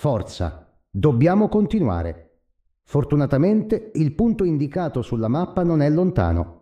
Forza, dobbiamo continuare. Fortunatamente il punto indicato sulla mappa non è lontano.